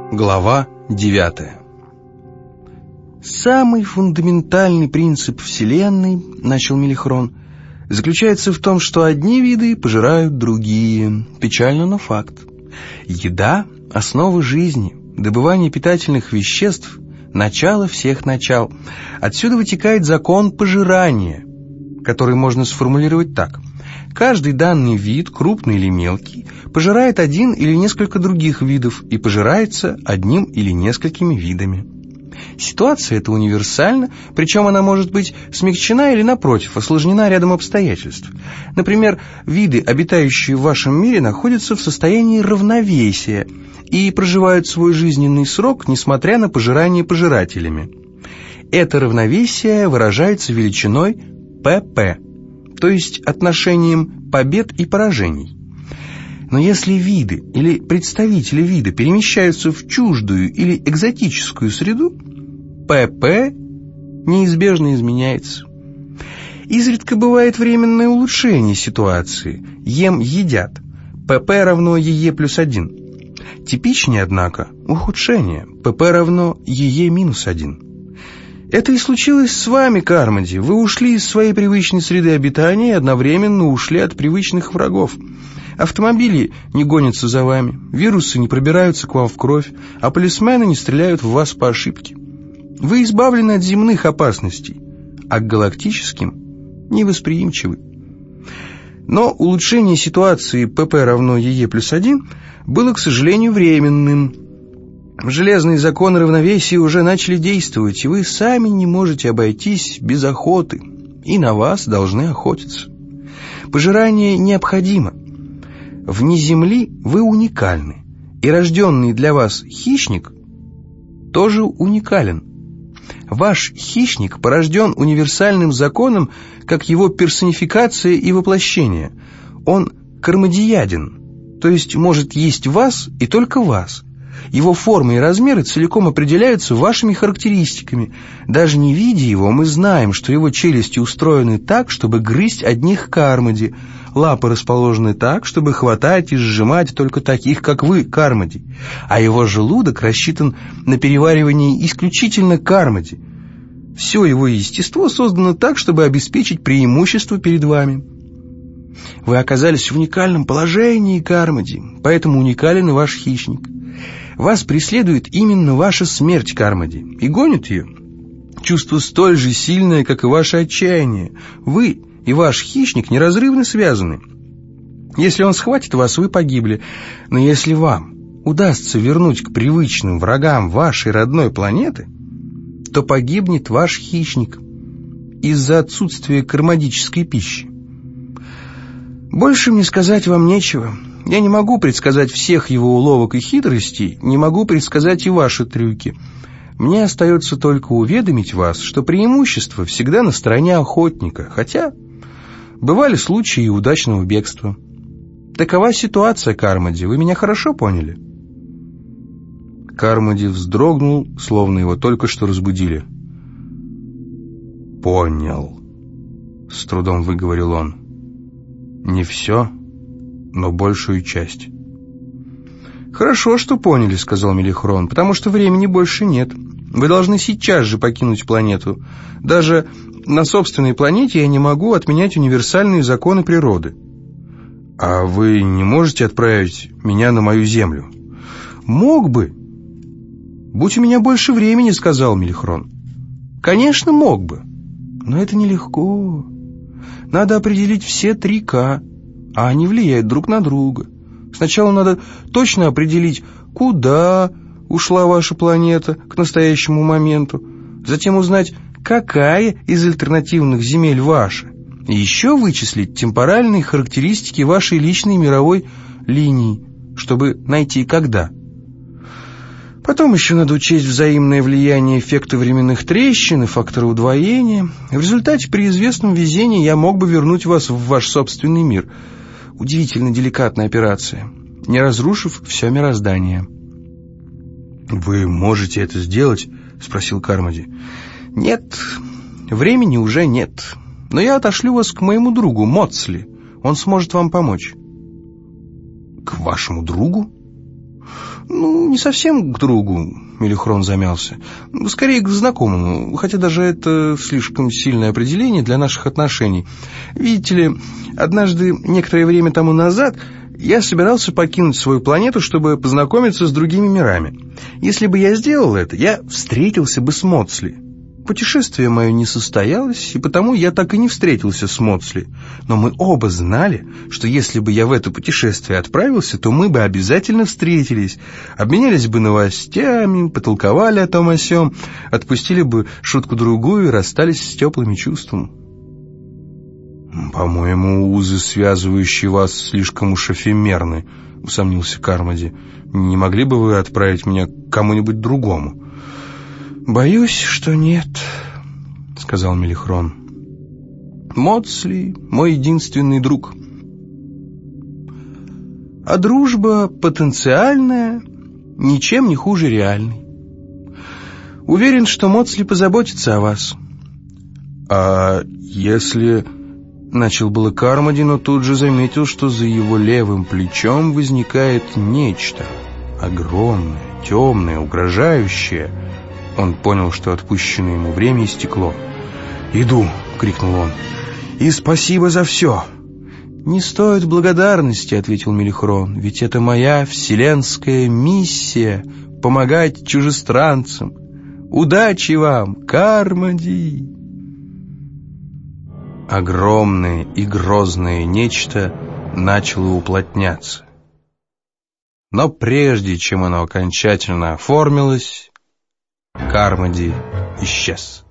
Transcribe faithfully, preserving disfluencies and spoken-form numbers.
Глава девятая. «Самый фундаментальный принцип Вселенной, — начал Мелихрон, — заключается в том, что одни виды пожирают другие. Печально, но факт. Еда — основа жизни, добывание питательных веществ — начало всех начал. Отсюда вытекает закон пожирания, который можно сформулировать так. Каждый данный вид, крупный или мелкий, пожирает один или несколько других видов и пожирается одним или несколькими видами. Ситуация эта универсальна, причем она может быть смягчена или, напротив, осложнена рядом обстоятельств. Например, виды, обитающие в вашем мире, находятся в состоянии равновесия и проживают свой жизненный срок, несмотря на пожирание пожирателями. Это равновесие выражается величиной ПП, то есть отношением побед и поражений. Но если виды или представители вида перемещаются в чуждую или экзотическую среду, ПП неизбежно изменяется. Изредка бывает временное улучшение ситуации. Ем едят. ПП равно ЕЕ плюс один. Типичнее, однако, ухудшение. ПП равно ЕЕ минус один. Это и случилось с вами, Кармоди. Вы ушли из своей привычной среды обитания и одновременно ушли от привычных врагов. Автомобили не гонятся за вами, вирусы не пробираются к вам в кровь, а полисмены не стреляют в вас по ошибке. Вы избавлены от земных опасностей, а к галактическим невосприимчивы. Но улучшение ситуации ПП равно ЕЕ плюс один было, к сожалению, временным. Железные законы равновесия уже начали действовать, и вы сами не можете обойтись без охоты, и на вас должны охотиться. Пожирание необходимо. Вне Земли вы уникальны, и рожденный для вас хищник тоже уникален. Ваш хищник порожден универсальным законом, как его персонификация и воплощение. Он кармодияден, то есть может есть вас и только вас. Его формы и размеры целиком определяются вашими характеристиками. Даже не видя его, мы знаем, что его челюсти устроены так, чтобы грызть одних Кармоди, лапы расположены так, чтобы хватать и сжимать только таких, как вы, Кармоди, а его желудок рассчитан на переваривание исключительно Кармоди. Все его естество создано так, чтобы обеспечить преимущество перед вами. Вы оказались в уникальном положении, Кармоди, поэтому уникален и ваш хищник. Вас преследует именно ваша смерть, Кармоди, и гонит ее чувство столь же сильное, как и ваше отчаяние. Вы и ваш хищник неразрывно связаны. Если он схватит вас, вы погибли. Но если вам удастся вернуть к привычным врагам вашей родной планеты, то погибнет ваш хищник из-за отсутствия кармодической пищи. Больше мне сказать вам нечего. Я не могу предсказать всех его уловок и хитростей, не могу предсказать и ваши трюки. Мне остается только уведомить вас, что преимущество всегда на стороне охотника, хотя бывали случаи удачного бегства. Такова ситуация, Кармоди, вы меня хорошо поняли?» Кармоди вздрогнул, словно его только что разбудили. «Понял», — с трудом выговорил он. «Не все, но большую часть». «Хорошо, что поняли», — сказал Мелихрон, — «потому что времени больше нет. Вы должны сейчас же покинуть планету. Даже на собственной планете я не могу отменять универсальные законы природы». «А вы не можете отправить меня на мою Землю?» «Мог бы. Будь у меня больше времени», — сказал Мелихрон. «Конечно, мог бы. Но это нелегко. Надо определить все три К, а они влияют друг на друга. Сначала надо точно определить, куда ушла ваша планета к настоящему моменту, затем узнать, какая из альтернативных земель ваша, и еще вычислить темпоральные характеристики вашей личной мировой линии, чтобы найти когда. Потом еще надо учесть взаимное влияние эффекта временных трещин и фактора удвоения. В результате при известном везении я мог бы вернуть вас в ваш собственный мир. Удивительно деликатная операция, не разрушив все мироздание. «Вы можете это сделать?» — спросил Кармоди. «Нет, времени уже нет. Но я отошлю вас к моему другу Моцли. Он сможет вам помочь». «К вашему другу?» «Ну, не совсем к другу, Мелихрон замялся. Скорее к знакомому, хотя даже это слишком сильное определение для наших отношений. Видите ли, однажды, некоторое время тому назад, я собирался покинуть свою планету, чтобы познакомиться с другими мирами. Если бы я сделал это, я встретился бы с Моцли. Путешествие мое не состоялось, и потому я так и не встретился с Моцли. Но мы оба знали, что если бы я в это путешествие отправился, то мы бы обязательно встретились, обменялись бы новостями, потолковали о том о сём, отпустили бы шутку-другую и расстались с теплыми чувствами. «По-моему, узы, связывающие вас, слишком уж эфемерны», — усомнился Кармоди. «Не могли бы вы отправить меня к кому-нибудь другому?» «Боюсь, что нет», — сказал Мелихрон. «Моцли — мой единственный друг. А дружба потенциальная, ничем не хуже реальной. Уверен, что Моцли позаботится о вас». «А если...» — начал было Кармоди, но тут же заметил, что за его левым плечом возникает нечто огромное, темное, угрожающее. Он понял, что отпущенное ему время истекло. «Иду!» — крикнул он. «И спасибо за все!» «Не стоит благодарности», — ответил Мелихрон, «ведь это моя вселенская миссия — помогать чужестранцам. Удачи вам, Кармоди!» Огромное и грозное нечто начало уплотняться. Но прежде чем оно окончательно оформилось, Кармоди исчез.